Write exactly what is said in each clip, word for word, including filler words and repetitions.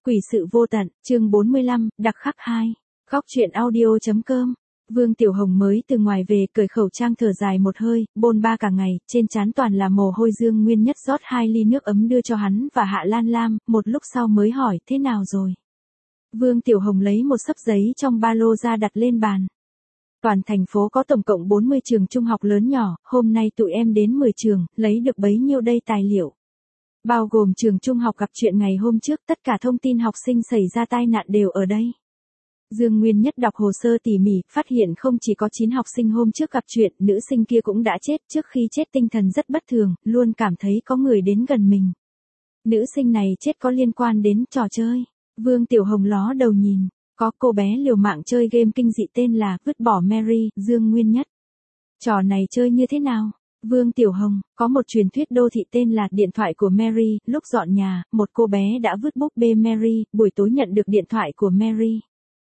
Quỷ sự vô tận, chương bốn mươi lăm, đặc khắc hai. Góc truyện audio.com. Vương Tiểu Hồng mới từ ngoài về, cởi khẩu trang thở dài một hơi, bôn ba cả ngày, trên trán toàn là mồ hôi. Dương Nguyên Nhất rót hai ly nước ấm đưa cho hắn và Hạ Lan Lam, một lúc sau mới hỏi, thế nào rồi? Vương Tiểu Hồng lấy một xấp giấy trong ba lô ra đặt lên bàn. Toàn thành phố có tổng cộng bốn mươi trường trung học lớn nhỏ, hôm nay tụi em đến mười trường, lấy được bấy nhiêu đây tài liệu. Bao gồm trường trung học gặp chuyện ngày hôm trước, tất cả thông tin học sinh xảy ra tai nạn đều ở đây. Dương Nguyên Nhất đọc hồ sơ tỉ mỉ, phát hiện không chỉ có chín học sinh hôm trước gặp chuyện, nữ sinh kia cũng đã chết. Trước khi chết tinh thần rất bất thường, luôn cảm thấy có người đến gần mình. Nữ sinh này chết có liên quan đến trò chơi. Vương Tiểu Hồng ló đầu nhìn, có cô bé liều mạng chơi game kinh dị tên là vứt bỏ Mary. Dương Nguyên Nhất, trò này chơi như thế nào? Vương Tiểu Hồng, có một truyền thuyết đô thị tên là điện thoại của Mary. Lúc dọn nhà, một cô bé đã vứt búp bê Mary, buổi tối nhận được điện thoại của Mary.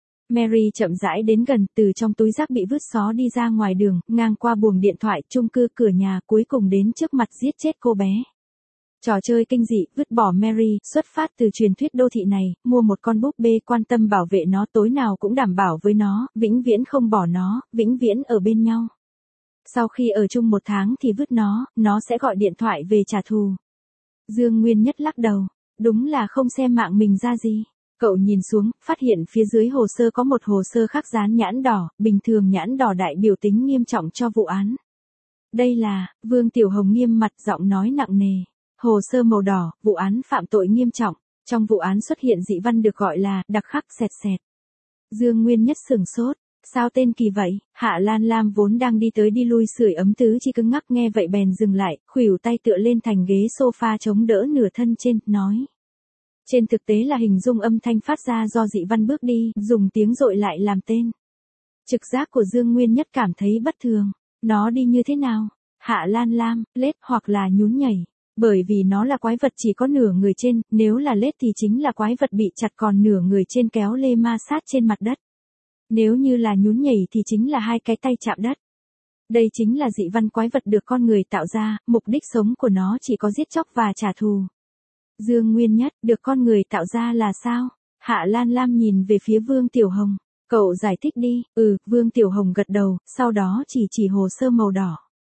Mary chậm rãi đến gần, từ trong túi rác bị vứt xó đi ra ngoài đường, ngang qua buồng điện thoại, chung cư, cửa nhà, cuối cùng đến trước mặt giết chết cô bé. Trò chơi kinh dị, vứt bỏ Mary, xuất phát từ truyền thuyết đô thị này, mua một con búp bê, quan tâm bảo vệ nó, tối nào cũng đảm bảo với nó, vĩnh viễn không bỏ nó, vĩnh viễn ở bên nhau. Sau khi ở chung một tháng thì vứt nó, nó sẽ gọi điện thoại về trả thù. Dương Nguyên Nhất lắc đầu, đúng là không xem mạng mình ra gì. Cậu nhìn xuống, phát hiện phía dưới hồ sơ có một hồ sơ khắc dán nhãn đỏ, bình thường nhãn đỏ đại biểu tính nghiêm trọng cho vụ án. Đây là, Vương Tiểu Hồng nghiêm mặt, giọng nói nặng nề. Hồ sơ màu đỏ, vụ án phạm tội nghiêm trọng. Trong vụ án xuất hiện dị văn được gọi là đặc khắc sẹt sẹt. Dương Nguyên Nhất sửng sốt. Sao tên kỳ vậy? Hạ Lan Lam vốn đang đi tới đi lui sưởi ấm tứ chi cứng ngắc, nghe vậy bèn dừng lại, khuỷu tay tựa lên thành ghế sofa chống đỡ nửa thân trên, nói. Trên thực tế là hình dung âm thanh phát ra do dị văn bước đi, dùng tiếng dội lại làm tên. Trực giác của Dương Nguyên Nhất cảm thấy bất thường. Nó đi như thế nào? Hạ Lan Lam, lết hoặc là nhún nhảy. Bởi vì nó là quái vật chỉ có nửa người trên, nếu là lết thì chính là quái vật bị chặt còn nửa người trên kéo lê ma sát trên mặt đất. Nếu như là nhún nhảy thì chính là hai cái tay chạm đất. Đây chính là dị văn quái vật được con người tạo ra, mục đích sống của nó chỉ có giết chóc và trả thù. Dương Nguyên Nhất, được con người tạo ra là sao? Hạ Lan Lam nhìn về phía Vương Tiểu Hồng. Cậu giải thích đi. Ừ, Vương Tiểu Hồng gật đầu, sau đó chỉ chỉ hồ sơ màu đỏ.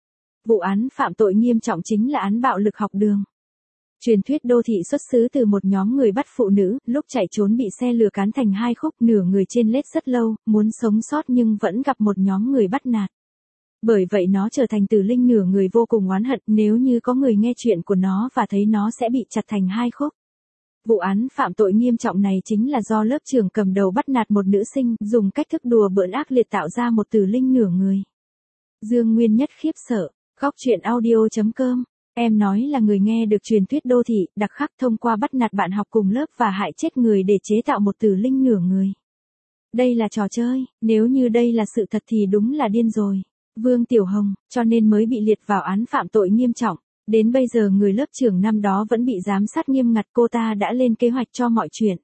Vụ án phạm tội nghiêm trọng chính là án bạo lực học đường. Truyền thuyết đô thị xuất xứ từ một nhóm người bắt phụ nữ, lúc chạy trốn bị xe lừa cán thành hai khúc, nửa người trên lết rất lâu, muốn sống sót nhưng vẫn gặp một nhóm người bắt nạt. Bởi vậy nó trở thành tử linh nửa người vô cùng oán hận, nếu như có người nghe chuyện của nó và thấy nó sẽ bị chặt thành hai khúc. Vụ án phạm tội nghiêm trọng này chính là do lớp trưởng cầm đầu bắt nạt một nữ sinh, dùng cách thức đùa bỡn ác liệt tạo ra một tử linh nửa người. Dương Nguyên Nhất khiếp sợ. Góc truyện audio.com. Em nói là người nghe được truyền thuyết đô thị, đặc khắc thông qua bắt nạt bạn học cùng lớp và hại chết người để chế tạo một tử linh nửa người. Đây là trò chơi, nếu như đây là sự thật thì đúng là điên rồi. Vương Tiểu Hồng, cho nên mới bị liệt vào án phạm tội nghiêm trọng. Đến bây giờ người lớp trưởng năm đó vẫn bị giám sát nghiêm ngặt, cô ta đã lên kế hoạch cho mọi chuyện.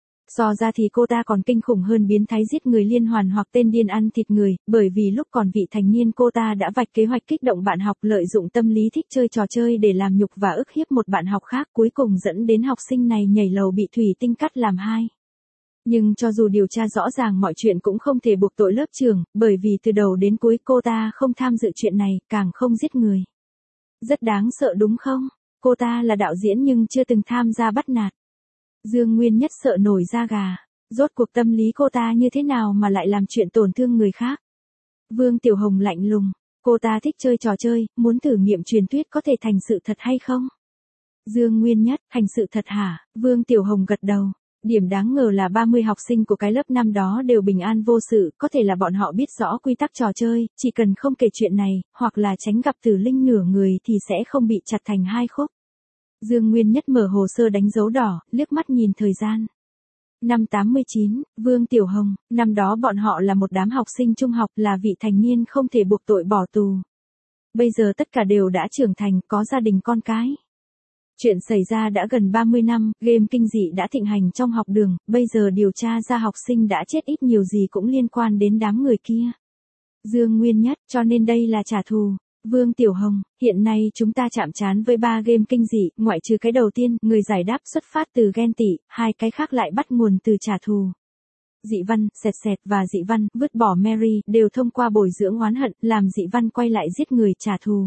So ra thì cô ta còn kinh khủng hơn biến thái giết người liên hoàn hoặc tên điên ăn thịt người, bởi vì lúc còn vị thành niên cô ta đã vạch kế hoạch kích động bạn học, lợi dụng tâm lý thích chơi trò chơi để làm nhục và ức hiếp một bạn học khác, cuối cùng dẫn đến học sinh này nhảy lầu bị thủy tinh cắt làm hai. Nhưng cho dù điều tra rõ ràng mọi chuyện cũng không thể buộc tội lớp trưởng, bởi vì từ đầu đến cuối cô ta không tham dự chuyện này, càng không giết người. Rất đáng sợ đúng không? Cô ta là đạo diễn nhưng chưa từng tham gia bắt nạt. Dương Nguyên Nhất sợ nổi da gà. Rốt cuộc tâm lý cô ta như thế nào mà lại làm chuyện tổn thương người khác? Vương Tiểu Hồng lạnh lùng. Cô ta thích chơi trò chơi, muốn thử nghiệm truyền thuyết có thể thành sự thật hay không? Dương Nguyên Nhất, thành sự thật hả? Vương Tiểu Hồng gật đầu. Điểm đáng ngờ là ba mươi học sinh của cái lớp năm đó đều bình an vô sự, có thể là bọn họ biết rõ quy tắc trò chơi, chỉ cần không kể chuyện này, hoặc là tránh gặp tử linh nửa người thì sẽ không bị chặt thành hai khúc. Dương Nguyên Nhất mở hồ sơ đánh dấu đỏ, liếc mắt nhìn thời gian. Năm tám mươi chín, Vương Tiểu Hồng, năm đó bọn họ là một đám học sinh trung học, là vị thành niên không thể buộc tội bỏ tù. Bây giờ tất cả đều đã trưởng thành, có gia đình con cái. Chuyện xảy ra đã gần ba mươi năm, game kinh dị đã thịnh hành trong học đường, bây giờ điều tra ra học sinh đã chết ít nhiều gì cũng liên quan đến đám người kia. Dương Nguyên Nhất, cho nên đây là trả thù. Vương Tiểu Hồng, hiện nay chúng ta chạm trán với ba game kinh dị, ngoại trừ cái đầu tiên, người giải đáp xuất phát từ ghen tị, hai cái khác lại bắt nguồn từ trả thù. Dị Văn, Sẹt Sẹt và Dị Văn, vứt bỏ Mary, đều thông qua bồi dưỡng oán hận, làm Dị Văn quay lại giết người trả thù.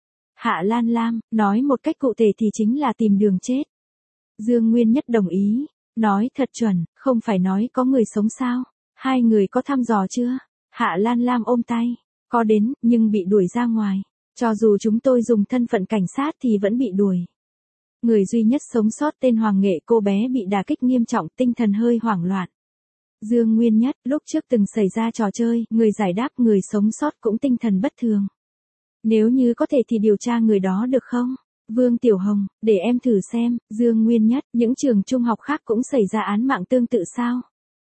Hạ Lan Lam, nói một cách cụ thể thì chính là tìm đường chết. Dương Nguyên Nhất đồng ý, nói thật chuẩn, không phải nói có người sống sao, hai người có thăm dò chưa? Hạ Lan Lam ôm tay, có đến, nhưng bị đuổi ra ngoài, cho dù chúng tôi dùng thân phận cảnh sát thì vẫn bị đuổi. Người duy nhất sống sót tên Hoàng Nghệ cô bé bị đả kích nghiêm trọng, tinh thần hơi hoảng loạn. Dương Nguyên Nhất, lúc trước từng xảy ra trò chơi, người giải đáp người sống sót cũng tinh thần bất thường. Nếu như có thể thì điều tra người đó được không? Vương Tiểu Hồng, để em thử xem. Dương Nguyên Nhất, những trường trung học khác cũng xảy ra án mạng tương tự sao?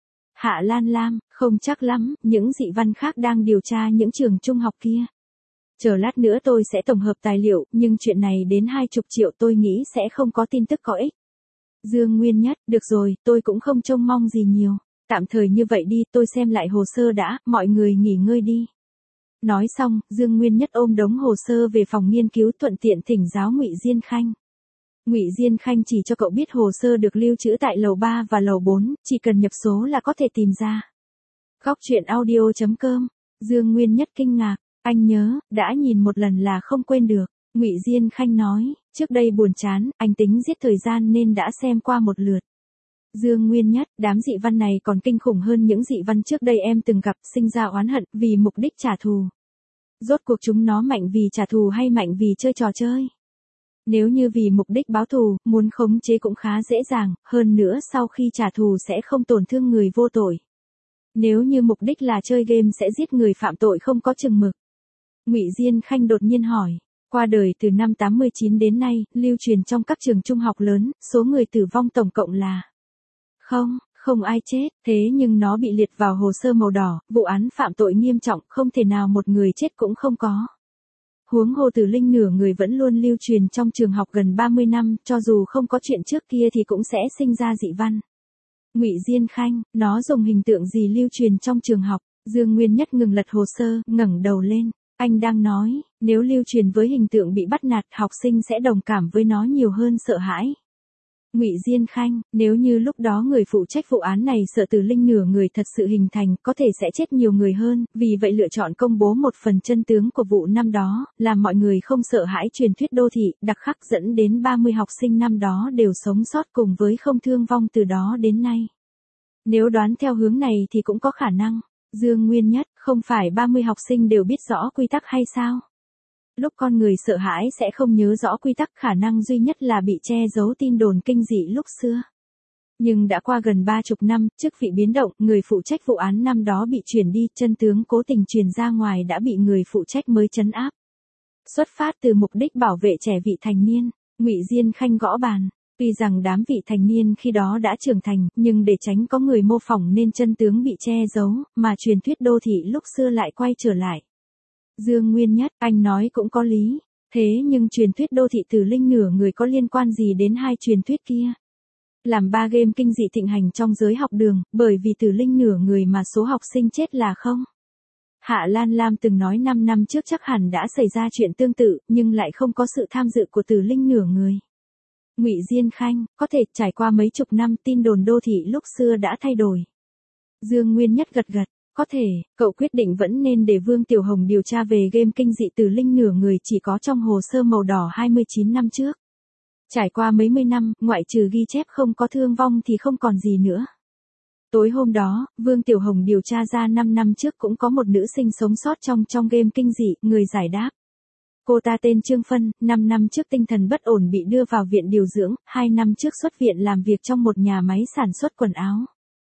Hạ Lan Lam, không chắc lắm, những Dị Văn khác đang điều tra những trường trung học kia. Chờ lát nữa tôi sẽ tổng hợp tài liệu, nhưng chuyện này đến hai chục triệu tôi nghĩ sẽ không có tin tức có ích. Dương Nguyên Nhất, được rồi, tôi cũng không trông mong gì nhiều. Tạm thời như vậy đi, tôi xem lại hồ sơ đã, mọi người nghỉ ngơi đi. Nói xong, Dương Nguyên Nhất ôm đống hồ sơ về phòng nghiên cứu, thuận tiện thỉnh giáo Ngụy Diên Khanh. Ngụy Diên Khanh chỉ cho cậu biết hồ sơ được lưu trữ tại lầu ba và lầu bốn, chỉ cần nhập số là có thể tìm ra. Góc truyện audio chấm com. Dương Nguyên Nhất kinh ngạc, anh nhớ, đã nhìn một lần là không quên được. Ngụy Diên Khanh nói, trước đây buồn chán, anh tính giết thời gian nên đã xem qua một lượt. Dương Nguyên Nhất, đám dị văn này còn kinh khủng hơn những dị văn trước đây em từng gặp, sinh ra oán hận, vì mục đích trả thù. Rốt cuộc chúng nó mạnh vì trả thù hay mạnh vì chơi trò chơi? Nếu như vì mục đích báo thù, muốn khống chế cũng khá dễ dàng, hơn nữa sau khi trả thù sẽ không tổn thương người vô tội. Nếu như mục đích là chơi game sẽ giết người phạm tội không có chừng mực. Ngụy Diên Khanh đột nhiên hỏi, qua đời từ năm tám mươi chín đến nay, lưu truyền trong các trường trung học lớn, số người tử vong tổng cộng là... Không, không ai chết, thế nhưng nó bị liệt vào hồ sơ màu đỏ, vụ án phạm tội nghiêm trọng, không thể nào một người chết cũng không có. Huống hồ Tử Linh nửa người vẫn luôn lưu truyền trong trường học gần ba mươi năm, cho dù không có chuyện trước kia thì cũng sẽ sinh ra dị văn. Ngụy Diên Khanh, nó dùng hình tượng gì lưu truyền trong trường học? Dương Nguyên Nhất ngừng lật hồ sơ, ngẩng đầu lên. Anh đang nói, nếu lưu truyền với hình tượng bị bắt nạt, học sinh sẽ đồng cảm với nó nhiều hơn sợ hãi. Ngụy Diên Khanh, nếu như lúc đó người phụ trách vụ án này sợ Tử Linh nửa người thật sự hình thành, có thể sẽ chết nhiều người hơn, vì vậy lựa chọn công bố một phần chân tướng của vụ năm đó, làm mọi người không sợ hãi truyền thuyết đô thị, đặc khắc dẫn đến ba mươi học sinh năm đó đều sống sót cùng với không thương vong từ đó đến nay. Nếu đoán theo hướng này thì cũng có khả năng. Dương Nguyên Nhất, không phải ba mươi học sinh đều biết rõ quy tắc hay sao? Lúc con người sợ hãi sẽ không nhớ rõ quy tắc, khả năng duy nhất là bị che giấu tin đồn kinh dị lúc xưa. Nhưng đã qua gần ba chục năm, trước vị biến động, người phụ trách vụ án năm đó bị chuyển đi, chân tướng cố tình truyền ra ngoài đã bị người phụ trách mới trấn áp. Xuất phát từ mục đích bảo vệ trẻ vị thành niên, Ngụy Diên Khanh gõ bàn. Tuy rằng đám vị thành niên khi đó đã trưởng thành, nhưng để tránh có người mô phỏng nên chân tướng bị che giấu, mà truyền thuyết đô thị lúc xưa lại quay trở lại. Dương Nguyên Nhất, anh nói cũng có lý. Thế nhưng truyền thuyết đô thị Tử Linh nửa người có liên quan gì đến hai truyền thuyết kia? Làm ba game kinh dị thịnh hành trong giới học đường, bởi vì Tử Linh nửa người mà số học sinh chết là không? Hạ Lan Lam từng nói năm năm trước chắc hẳn đã xảy ra chuyện tương tự, nhưng lại không có sự tham dự của Tử Linh nửa người. Ngụy Diên Khanh, có thể trải qua mấy chục năm tin đồn đô thị lúc xưa đã thay đổi. Dương Nguyên Nhất gật gật. Có thể, cậu quyết định vẫn nên để Vương Tiểu Hồng điều tra về game kinh dị Tử Linh nửa người chỉ có trong hồ sơ màu đỏ hai mươi chín năm trước. Trải qua mấy mươi năm, ngoại trừ ghi chép không có thương vong thì không còn gì nữa. Tối hôm đó, Vương Tiểu Hồng điều tra ra năm năm trước cũng có một nữ sinh sống sót trong trong game kinh dị, người giải đáp. Cô ta tên Trương Phân, năm năm trước tinh thần bất ổn bị đưa vào viện điều dưỡng, hai năm trước xuất viện làm việc trong một nhà máy sản xuất quần áo.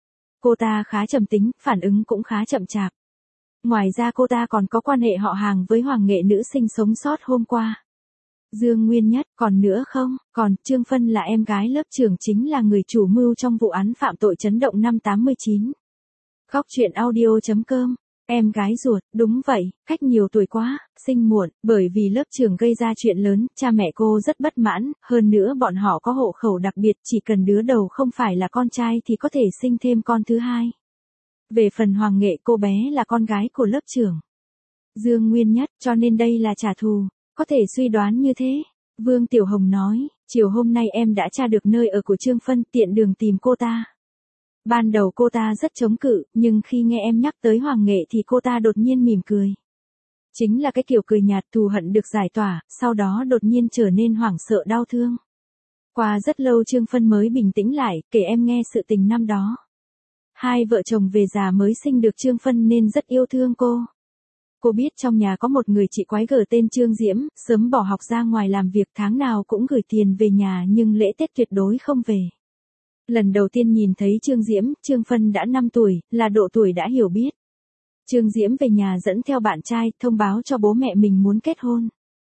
Cô ta khá trầm tính, phản ứng cũng khá chậm chạp. Ngoài ra cô ta còn có quan hệ họ hàng với Hoàng Nghệ nữ sinh sống sót hôm qua. Dương Nguyên Nhất, còn nữa không? Còn, Trương Phân là em gái lớp trưởng, chính là người chủ mưu trong vụ án phạm tội chấn động năm tám mươi chín. Góc truyện audio chấm com. Em gái ruột, đúng vậy, cách nhiều tuổi quá, sinh muộn, bởi vì lớp trưởng gây ra chuyện lớn, cha mẹ cô rất bất mãn, hơn nữa bọn họ có hộ khẩu đặc biệt, chỉ cần đứa đầu không phải là con trai thì có thể sinh thêm con thứ hai. Về phần Hoàng Nghệ, cô bé là con gái của lớp trưởng. Dương Nguyên Nhất, cho nên đây là trả thù, có thể suy đoán như thế. Vương Tiểu Hồng nói, chiều hôm nay em đã tra được nơi ở của Trương Phân, tiện đường tìm cô ta. Ban đầu cô ta rất chống cự, nhưng khi nghe em nhắc tới Hoàng Nghệ thì cô ta đột nhiên mỉm cười. Chính là cái kiểu cười nhạt, thù hận được giải tỏa, sau đó đột nhiên trở nên hoảng sợ đau thương. Qua rất lâu Trương Phân mới bình tĩnh lại, kể em nghe sự tình năm đó. Hai vợ chồng về già mới sinh được Trương Phân nên rất yêu thương cô. Cô biết trong nhà có một người chị quái gở tên Trương Diễm, sớm bỏ học ra ngoài làm việc, tháng nào cũng gửi tiền về nhà nhưng lễ Tết tuyệt đối không về. Lần đầu tiên nhìn thấy Trương Diễm, Trương Phân đã năm tuổi, là độ tuổi đã hiểu biết. Trương Diễm về nhà dẫn theo bạn trai, thông báo cho bố mẹ mình muốn kết hôn.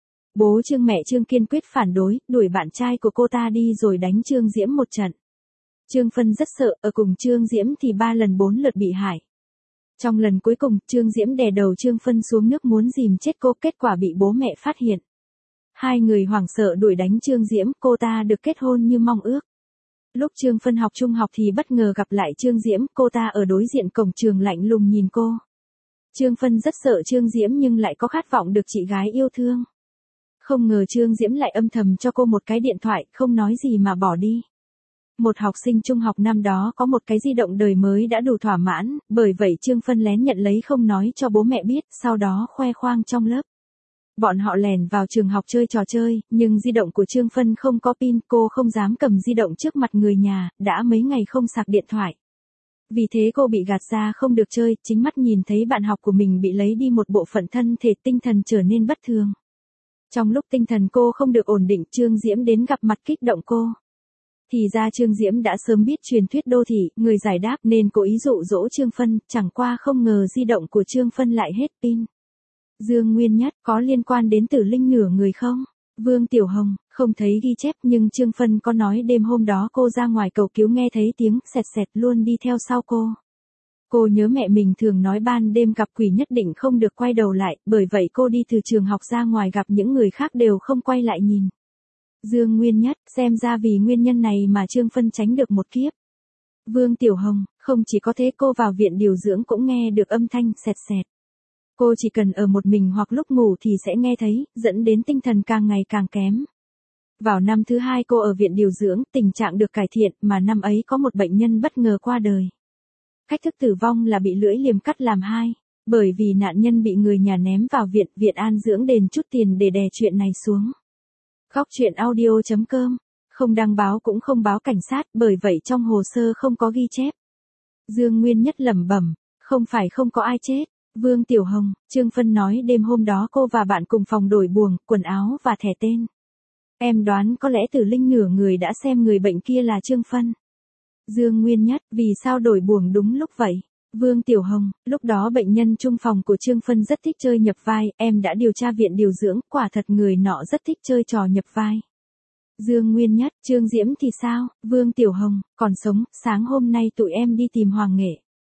Bố Trương mẹ Trương kiên quyết phản đối, đuổi bạn trai của cô ta đi rồi đánh Trương Diễm một trận. Trương Phân rất sợ, ở cùng Trương Diễm thì ba lần bốn lượt bị hại. Trong lần cuối cùng, Trương Diễm đè đầu Trương Phân xuống nước muốn dìm chết cô, kết quả bị bố mẹ phát hiện. Hai người hoảng sợ đuổi đánh Trương Diễm, cô ta được kết hôn như mong ước. Lúc Trương Phân học trung học thì bất ngờ gặp lại Trương Diễm, cô ta ở đối diện cổng trường lạnh lùng nhìn cô. Trương Phân rất sợ Trương Diễm nhưng lại có khát vọng được chị gái yêu thương. Không ngờ Trương Diễm lại âm thầm cho cô một cái điện thoại, không nói gì mà bỏ đi. Một học sinh trung học năm đó có một cái di động đời mới đã đủ thỏa mãn, bởi vậy Trương Phân lén nhận lấy không nói cho bố mẹ biết, sau đó khoe khoang trong lớp. Bọn họ lèn vào trường học chơi trò chơi, nhưng di động của Trương Phân không có pin, cô không dám cầm di động trước mặt người nhà, đã mấy ngày không sạc điện thoại. Vì thế cô bị gạt ra không được chơi, chính mắt nhìn thấy bạn học của mình bị lấy đi một bộ phận thân thể, tinh thần trở nên bất thường. Trong lúc tinh thần cô không được ổn định, Trương Diễm đến gặp mặt kích động cô. Thì ra Trương Diễm đã sớm biết truyền thuyết đô thị, người giải đáp nên cố ý dụ dỗ Trương Phân, chẳng qua không ngờ di động của Trương Phân lại hết pin. Dương Nguyên Nhất, có liên quan đến Tử Linh nửa người không? Vương Tiểu Hồng, không thấy ghi chép nhưng Trương Phân có nói đêm hôm đó cô ra ngoài cầu cứu nghe thấy tiếng sẹt sẹt luôn đi theo sau cô. Cô nhớ mẹ mình thường nói ban đêm gặp quỷ nhất định không được quay đầu lại, bởi vậy cô đi từ trường học ra ngoài gặp những người khác đều không quay lại nhìn. Dương Nguyên Nhất, xem ra vì nguyên nhân này mà Trương Phân tránh được một kiếp. Vương Tiểu Hồng, không chỉ có thế, cô vào viện điều dưỡng cũng nghe được âm thanh sẹt sẹt. Cô chỉ cần ở một mình hoặc lúc ngủ thì sẽ nghe thấy, dẫn đến tinh thần càng ngày càng kém. Vào năm thứ hai cô ở viện điều dưỡng, tình trạng được cải thiện, mà năm ấy có một bệnh nhân bất ngờ qua đời. Cách thức tử vong là bị lưỡi liềm cắt làm hai, bởi vì nạn nhân bị người nhà ném vào viện, viện an dưỡng đền chút tiền để đè chuyện này xuống. Góc truyện audio chấm com, không đăng báo cũng không báo cảnh sát, bởi vậy trong hồ sơ không có ghi chép. Dương Nguyên Nhất lẩm bẩm, không phải không có ai chết. Vương Tiểu Hồng, Trương Phân nói đêm hôm đó cô và bạn cùng phòng đổi buồng, quần áo và thẻ tên. Em đoán có lẽ Tử Linh nửa người đã xem người bệnh kia là Trương Phân. Dương Nguyên Nhất, vì sao đổi buồng đúng lúc vậy? Vương Tiểu Hồng, lúc đó bệnh nhân chung phòng của Trương Phân rất thích chơi nhập vai, em đã điều tra viện điều dưỡng, quả thật người nọ rất thích chơi trò nhập vai. Dương Nguyên Nhất, Trương Diễm thì sao? Vương Tiểu Hồng, còn sống, sáng hôm nay tụi em đi tìm Hoàng Nghệ.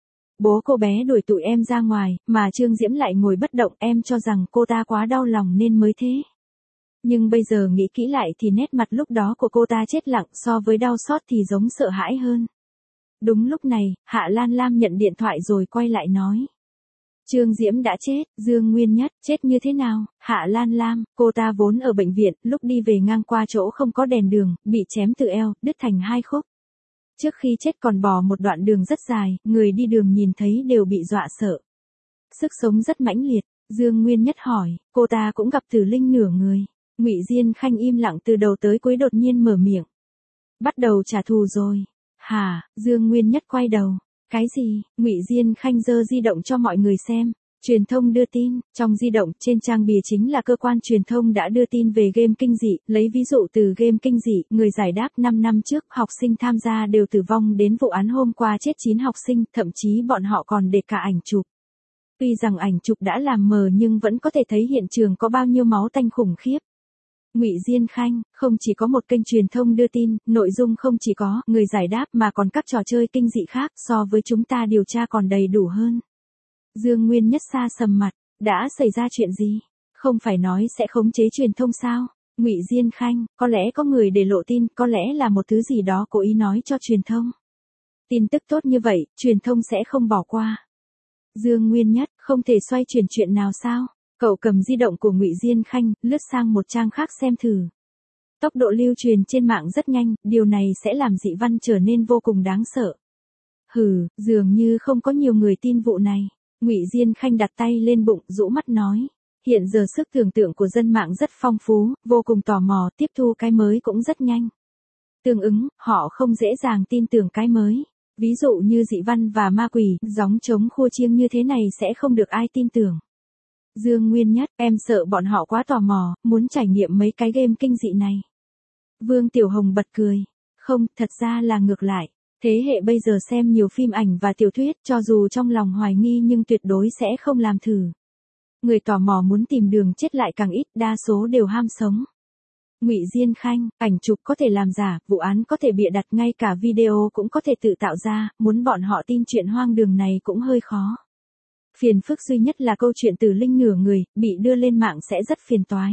Bố cô bé đuổi tụi em ra ngoài, mà Trương Diễm lại ngồi bất động, em cho rằng cô ta quá đau lòng nên mới thế. Nhưng bây giờ nghĩ kỹ lại thì nét mặt lúc đó của cô ta chết lặng, so với đau xót thì giống sợ hãi hơn. Đúng lúc này, Hạ Lan Lam nhận điện thoại rồi quay lại nói. Trương Diễm đã chết. Dương Nguyên Nhất, chết như thế nào? Hạ Lan Lam, cô ta vốn ở bệnh viện, lúc đi về ngang qua chỗ không có đèn đường, bị chém từ eo, đứt thành hai khúc. Trước khi chết còn bò một đoạn đường rất dài, người đi đường nhìn thấy đều bị dọa sợ. Sức sống rất mãnh liệt. Dương Nguyên Nhất hỏi, cô ta cũng gặp Tử Linh nửa người. Ngụy Diên Khanh im lặng từ đầu tới cuối đột nhiên mở miệng. Bắt đầu trả thù rồi. Hả? Dương Nguyên Nhất quay đầu. Cái gì? Ngụy Diên Khanh giơ di động cho mọi người xem. Truyền thông đưa tin, trong di động, trên trang bìa chính là cơ quan truyền thông đã đưa tin về game kinh dị, lấy ví dụ từ game kinh dị, người giải đáp năm năm trước, học sinh tham gia đều tử vong đến vụ án hôm qua chết chín học sinh, thậm chí bọn họ còn để cả ảnh chụp. Tuy rằng ảnh chụp đã làm mờ nhưng vẫn có thể thấy hiện trường có bao nhiêu máu tanh khủng khiếp. Ngụy Diên Khanh, không chỉ có một kênh truyền thông đưa tin, nội dung không chỉ có người giải đáp mà còn các trò chơi kinh dị khác, so với chúng ta điều tra còn đầy đủ hơn. Dương Nguyên Nhất xa sầm mặt, đã xảy ra chuyện gì? Không phải nói sẽ khống chế truyền thông sao? Ngụy Diên Khanh, có lẽ có người để lộ tin, có lẽ là một thứ gì đó cố ý nói cho truyền thông. Tin tức tốt như vậy, truyền thông sẽ không bỏ qua. Dương Nguyên Nhất, không thể xoay chuyển chuyện nào sao? Cậu cầm di động của Ngụy Diên Khanh, lướt sang một trang khác xem thử. Tốc độ lưu truyền trên mạng rất nhanh, điều này sẽ làm dị văn trở nên vô cùng đáng sợ. Hừ, dường như không có nhiều người tin vụ này. Ngụy Diên Khanh đặt tay lên bụng, rũ mắt nói. Hiện giờ sức tưởng tượng của dân mạng rất phong phú, vô cùng tò mò, tiếp thu cái mới cũng rất nhanh. Tương ứng, họ không dễ dàng tin tưởng cái mới. Ví dụ như dị văn và ma quỷ, gióng trống khua chiêng như thế này sẽ không được ai tin tưởng. Dương Nguyên Nhất, em sợ bọn họ quá tò mò, muốn trải nghiệm mấy cái game kinh dị này. Vương Tiểu Hồng bật cười. Không, thật ra là ngược lại. Thế hệ bây giờ xem nhiều phim ảnh và tiểu thuyết, cho dù trong lòng hoài nghi nhưng tuyệt đối sẽ không làm thử. Người tò mò muốn tìm đường chết lại càng ít, đa số đều ham sống. Ngụy Diên Khanh, ảnh chụp có thể làm giả, vụ án có thể bịa đặt, ngay cả video cũng có thể tự tạo ra, muốn bọn họ tin chuyện hoang đường này cũng hơi khó. Phiền phức duy nhất là câu chuyện Tử Linh nửa người, bị đưa lên mạng sẽ rất phiền toái.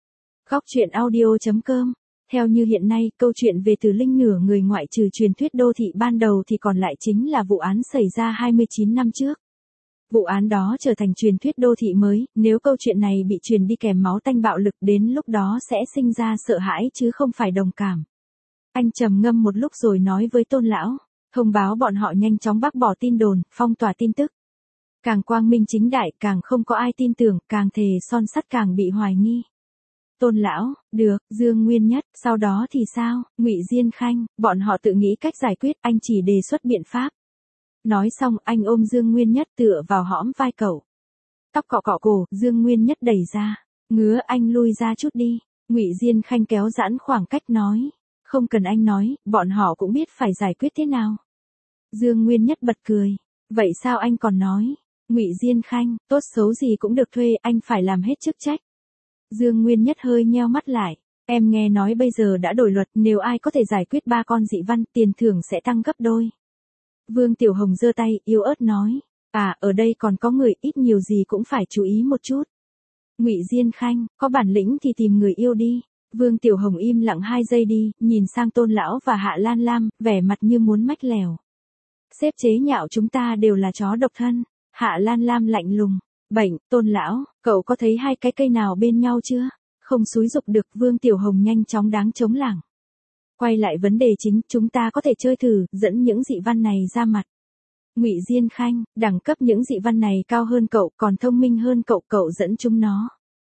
Góc truyện audio chấm com. Theo như hiện nay, câu chuyện về Tử Linh nửa người ngoại trừ truyền thuyết đô thị ban đầu thì còn lại chính là vụ án xảy ra hai mươi chín năm trước. Vụ án đó trở thành truyền thuyết đô thị mới, nếu câu chuyện này bị truyền đi kèm máu tanh bạo lực đến lúc đó sẽ sinh ra sợ hãi chứ không phải đồng cảm. Anh trầm ngâm một lúc rồi nói với Tôn lão, thông báo bọn họ nhanh chóng bác bỏ tin đồn, phong tỏa tin tức. Càng quang minh chính đại, càng không có ai tin tưởng, càng thề son sắt càng bị hoài nghi. Tôn lão, được, Dương Nguyên Nhất, sau đó thì sao? Ngụy Diên Khanh, bọn họ tự nghĩ cách giải quyết, anh chỉ đề xuất biện pháp. Nói xong, anh ôm Dương Nguyên Nhất tựa vào hõm vai cậu. Tóc cọ cọ cổ, Dương Nguyên Nhất đẩy ra. Ngứa, anh lui ra chút đi. Ngụy Diên Khanh kéo giãn khoảng cách nói. Không cần anh nói, bọn họ cũng biết phải giải quyết thế nào. Dương Nguyên Nhất bật cười. Vậy sao anh còn nói? Ngụy Diên Khanh, tốt xấu gì cũng được thuê, anh phải làm hết chức trách. Dương Nguyên Nhất hơi nheo mắt lại. Em nghe nói bây giờ đã đổi luật, nếu ai có thể giải quyết ba con dị văn, tiền thưởng sẽ tăng gấp đôi. Vương Tiểu Hồng giơ tay, yếu ớt nói. À, ở đây còn có người, ít nhiều gì cũng phải chú ý một chút. Ngụy Diên Khanh, có bản lĩnh thì tìm người yêu đi. Vương Tiểu Hồng im lặng hai giây đi, nhìn sang Tôn lão và Hạ Lan Lam, vẻ mặt như muốn mách lèo. Sếp chế nhạo chúng ta đều là chó độc thân. Hạ Lan Lam lạnh lùng. Bệnh, Tôn lão, cậu có thấy hai cái cây nào bên nhau chưa? Không xúi dục được. Vương Tiểu Hồng nhanh chóng đáng chống lảng. Quay lại vấn đề chính, chúng ta có thể chơi thử, dẫn những dị văn này ra mặt. Ngụy Diên Khanh, đẳng cấp những dị văn này cao hơn cậu, còn thông minh hơn cậu, cậu dẫn chúng nó.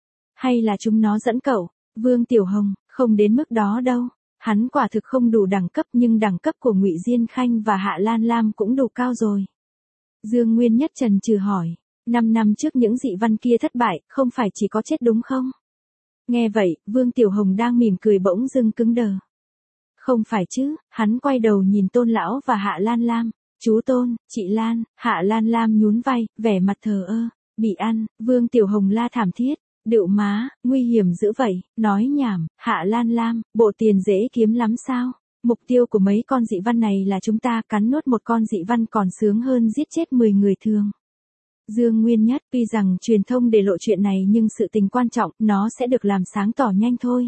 Hay là chúng nó dẫn cậu? Vương Tiểu Hồng, không đến mức đó đâu. Hắn quả thực không đủ đẳng cấp nhưng đẳng cấp của Ngụy Diên Khanh và Hạ Lan Lam cũng đủ cao rồi. Dương Nguyên Nhất chần chừ hỏi, năm năm trước những dị văn kia thất bại, không phải chỉ có chết đúng không? Nghe vậy, Vương Tiểu Hồng đang mỉm cười bỗng dưng cứng đờ. Không phải chứ, hắn quay đầu nhìn Tôn lão và Hạ Lan Lam. Chú Tôn, chị Lan, Hạ Lan Lam nhún vai, vẻ mặt thờ ơ. Bị ăn, Vương Tiểu Hồng la thảm thiết. Đựu má, nguy hiểm dữ vậy, nói nhảm. Hạ Lan Lam, bộ tiền dễ kiếm lắm sao? Mục tiêu của mấy con dị văn này là chúng ta, cắn nuốt một con dị văn còn sướng hơn giết chết mười người thường. Dương Nguyên Nhất, tuy rằng truyền thông để lộ chuyện này nhưng sự tình quan trọng, nó sẽ được làm sáng tỏ nhanh thôi.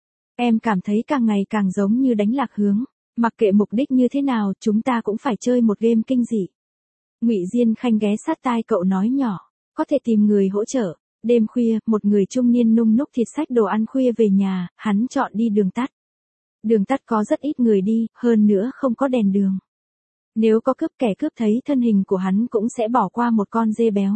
Em cảm thấy càng ngày càng giống như đánh lạc hướng. Mặc kệ mục đích như thế nào, chúng ta cũng phải chơi một game kinh dị. Ngụy Diên Khanh ghé sát tai cậu nói nhỏ. Có thể tìm người hỗ trợ. Đêm khuya, một người trung niên nung núc thịt xách đồ ăn khuya về nhà, hắn chọn đi đường tắt. Đường tắt có rất ít người đi, hơn nữa không có đèn đường. Nếu có cướp, kẻ cướp thấy thân hình của hắn cũng sẽ bỏ qua một con dê béo.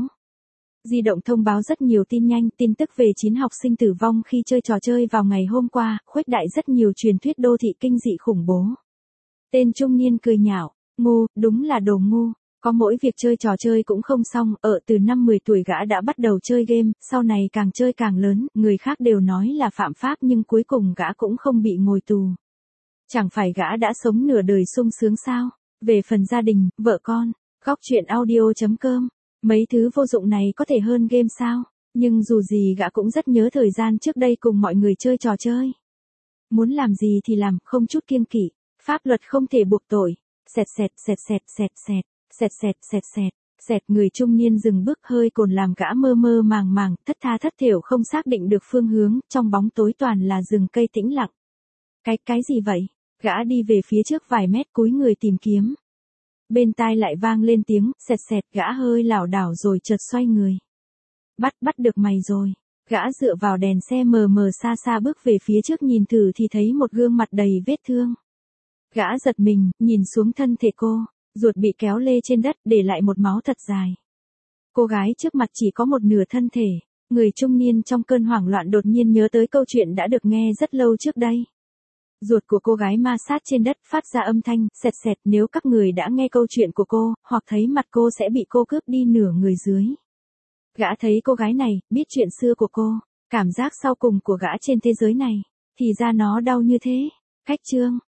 Di động thông báo rất nhiều tin nhanh, tin tức về chín học sinh tử vong khi chơi trò chơi vào ngày hôm qua, khuếch đại rất nhiều truyền thuyết đô thị kinh dị khủng bố. Tên trung niên cười nhạo, ngu, đúng là đồ ngu. Có mỗi việc chơi trò chơi cũng không xong, ở từ năm mười tuổi gã đã bắt đầu chơi game, sau này càng chơi càng lớn, người khác đều nói là phạm pháp nhưng cuối cùng gã cũng không bị ngồi tù. Chẳng phải gã đã sống nửa đời sung sướng sao? Về phần gia đình, vợ con, góc truyện audio chấm com, mấy thứ vô dụng này có thể hơn game sao? Nhưng dù gì gã cũng rất nhớ thời gian trước đây cùng mọi người chơi trò chơi. Muốn làm gì thì làm, không chút kiêng kỵ, pháp luật không thể buộc tội. Xẹt xẹt xẹt xẹt xẹt xẹt. Xẹt xẹt xẹt xẹt, xẹt người trung niên dừng bước hơi cồn làm gã mơ mơ màng màng, thất tha thất thểu không xác định được phương hướng, trong bóng tối toàn là rừng cây tĩnh lặng. Cái, cái gì vậy? Gã đi về phía trước vài mét cúi người tìm kiếm. Bên tai lại vang lên tiếng, xẹt xẹt, gã hơi lảo đảo rồi chợt xoay người. Bắt, bắt được mày rồi. Gã dựa vào đèn xe mờ mờ xa xa bước về phía trước nhìn thử thì thấy một gương mặt đầy vết thương. Gã giật mình, nhìn xuống thân thể cô, ruột bị kéo lê trên đất để lại một máu thật dài. Cô gái trước mặt chỉ có một nửa thân thể, người trung niên trong cơn hoảng loạn đột nhiên nhớ tới câu chuyện đã được nghe rất lâu trước đây. Ruột của cô gái ma sát trên đất phát ra âm thanh, sẹt sẹt, nếu các người đã nghe câu chuyện của cô, hoặc thấy mặt cô sẽ bị cô cướp đi nửa người dưới. Gã thấy cô gái này, biết chuyện xưa của cô, cảm giác sau cùng của gã trên thế giới này, thì ra nó đau như thế. Khách chương